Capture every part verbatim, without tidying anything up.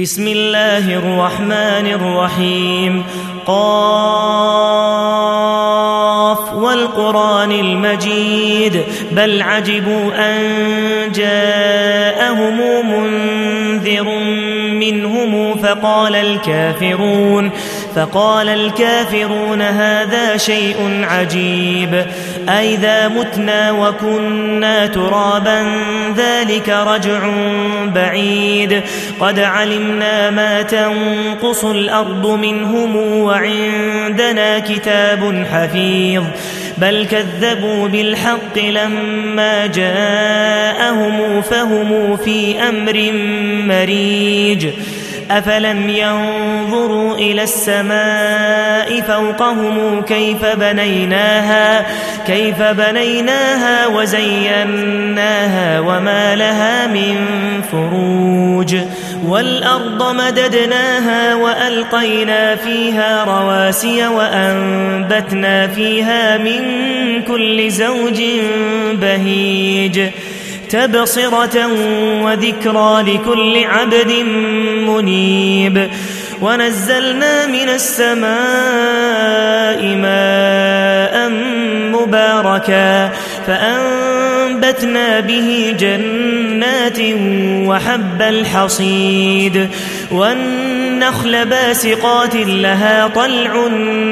بسم الله الرحمن الرحيم. قاف والقرآن المجيد بل عجبوا أن جاءهم منذر منهم فقال الكافرون فقال الكافرون هذا شيء عجيب أئذا متنا وكنا ترابا ذلك رجع بعيد قد علمنا ما تنقص الأرض منهم وعندنا كتاب حفيظ بل كذبوا بالحق لما جاءهم فهم في أمر مريج أفلم ينظروا إلى السماء فوقهم كيف بنيناها كيف بنيناها وزيناها وما لها من فروج والأرض مددناها وألقينا فيها رواسي وأنبتنا فيها من كل زوج بهيج تبصرة وذكرى لكل عبد منيب ونزلنا من السماء ماء مباركا فأنبتنا به جنات وحب الحصيد والنخل باسقات لها طلع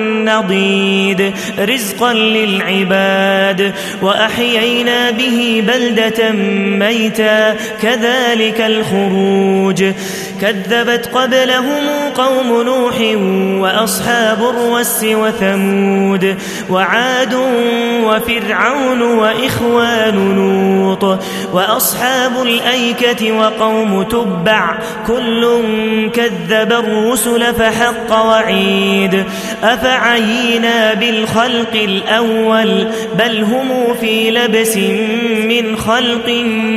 نضيد رزقا للعباد وأحيينا به بلدة ميتا كذلك الخروج كذبت قبلهم قوم نوح وأصحاب الرس وثمود وعاد وفرعون وإخوان لوط وأصحاب الأيكة وقوم تبع كل كذب الرسل فحق وعيد أفعينا بالخلق الأول بل هم في لبس من خلق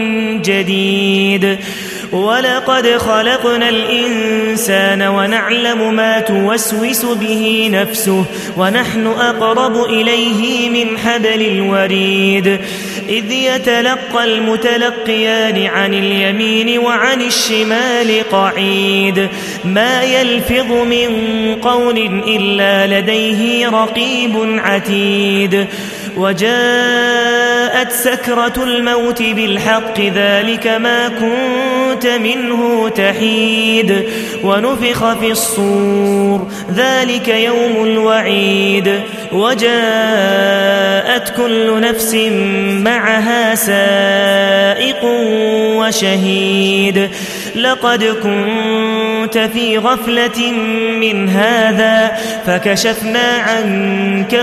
جديد ولقد خلقنا الإنسان ونعلم ما توسوس به نفسه ونحن أقرب إليه من حبل الوريد إذ يتلقى المتلقيان عن اليمين وعن الشمال قعيد ما يلفظ من قول إلا لديه رقيب عتيد وجاءت سكرة الموت بالحق ذلك ما كنت منه تحيد ونفخ في الصور ذلك يوم الوعيد وجاءت كل نفس معها سائق وشهيد لقد كنت في غفلة من هذا فكشفنا عنك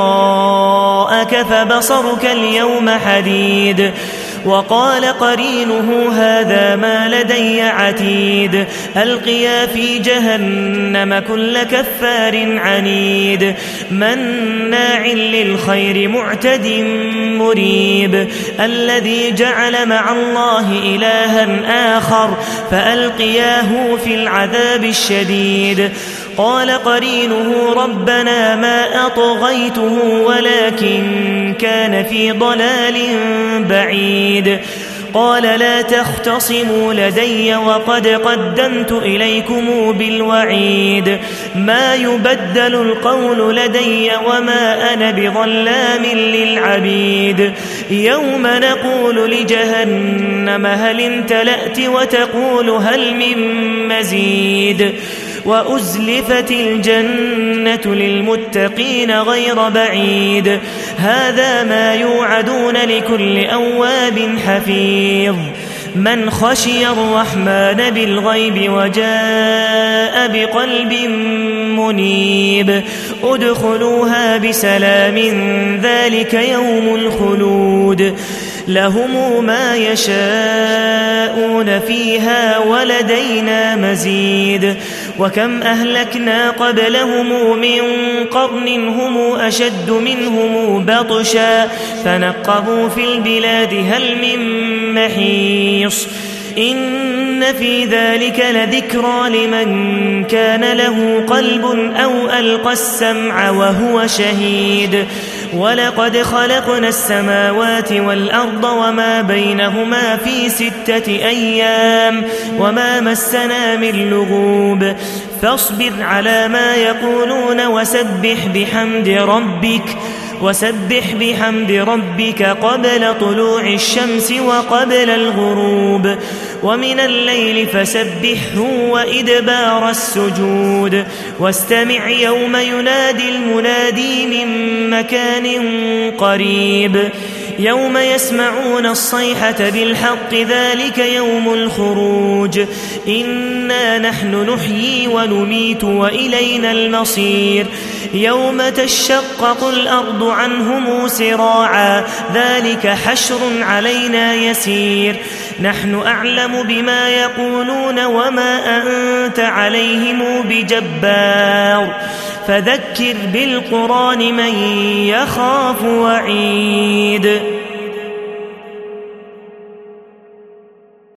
غطاءك فبصرك اليوم حديد وقال قرينه هذا ما لدي عتيد ألقيا في جهنم كل كفار عنيد مناع للخير معتد مريب الذي جعل مع الله إلها آخر فألقياه في العذاب الشديد قال قرينه ربنا ما أطغيته ولكن كان في ضلال بعيد قال لا تختصموا لدي وقد قدمت إليكم بالوعيد ما يبدل القول لدي وما أنا بظلام للعبيد يوم نقول لجهنم هل امتلأت وتقول هل من مزيد وأزلفت الجنة للمتقين غير بعيد هذا ما يوعدون لكل أواب حفيظ من خشي الرحمن بالغيب وجاء بقلب منيب ادخلوها بسلام ذلك يوم الخلود لهم ما يشاءون فيها ولدينا مزيد وكم أهلكنا قبلهم من قرن هم أشد منهم بطشا فنقبوا في البلاد هل من محيص إن في ذلك لذكرى لمن كان له قلب أو ألقى السمع وهو شهيد ولقد خلقنا السماوات والأرض وما بينهما في ستة أيام وما مسنا من لغوب فاصبر على ما يقولون وسبح بحمد ربك وسبح بحمد ربك قبل طلوع الشمس وقبل الغروب ومن الليل فسبحه وإدبار السجود واستمع يوم ينادي المنادي من مكان قريب يوم يسمعون الصيحة بالحق ذلك يوم الخروج إنا نحن نحيي ونميت وإلينا المصير يوم تشقق الأرض عنهم سراعا ذلك حشر علينا يسير نحن أعلم بما يقولون وما أنت عليهم بجبار فذكر بالقرآن من يخاف وعيد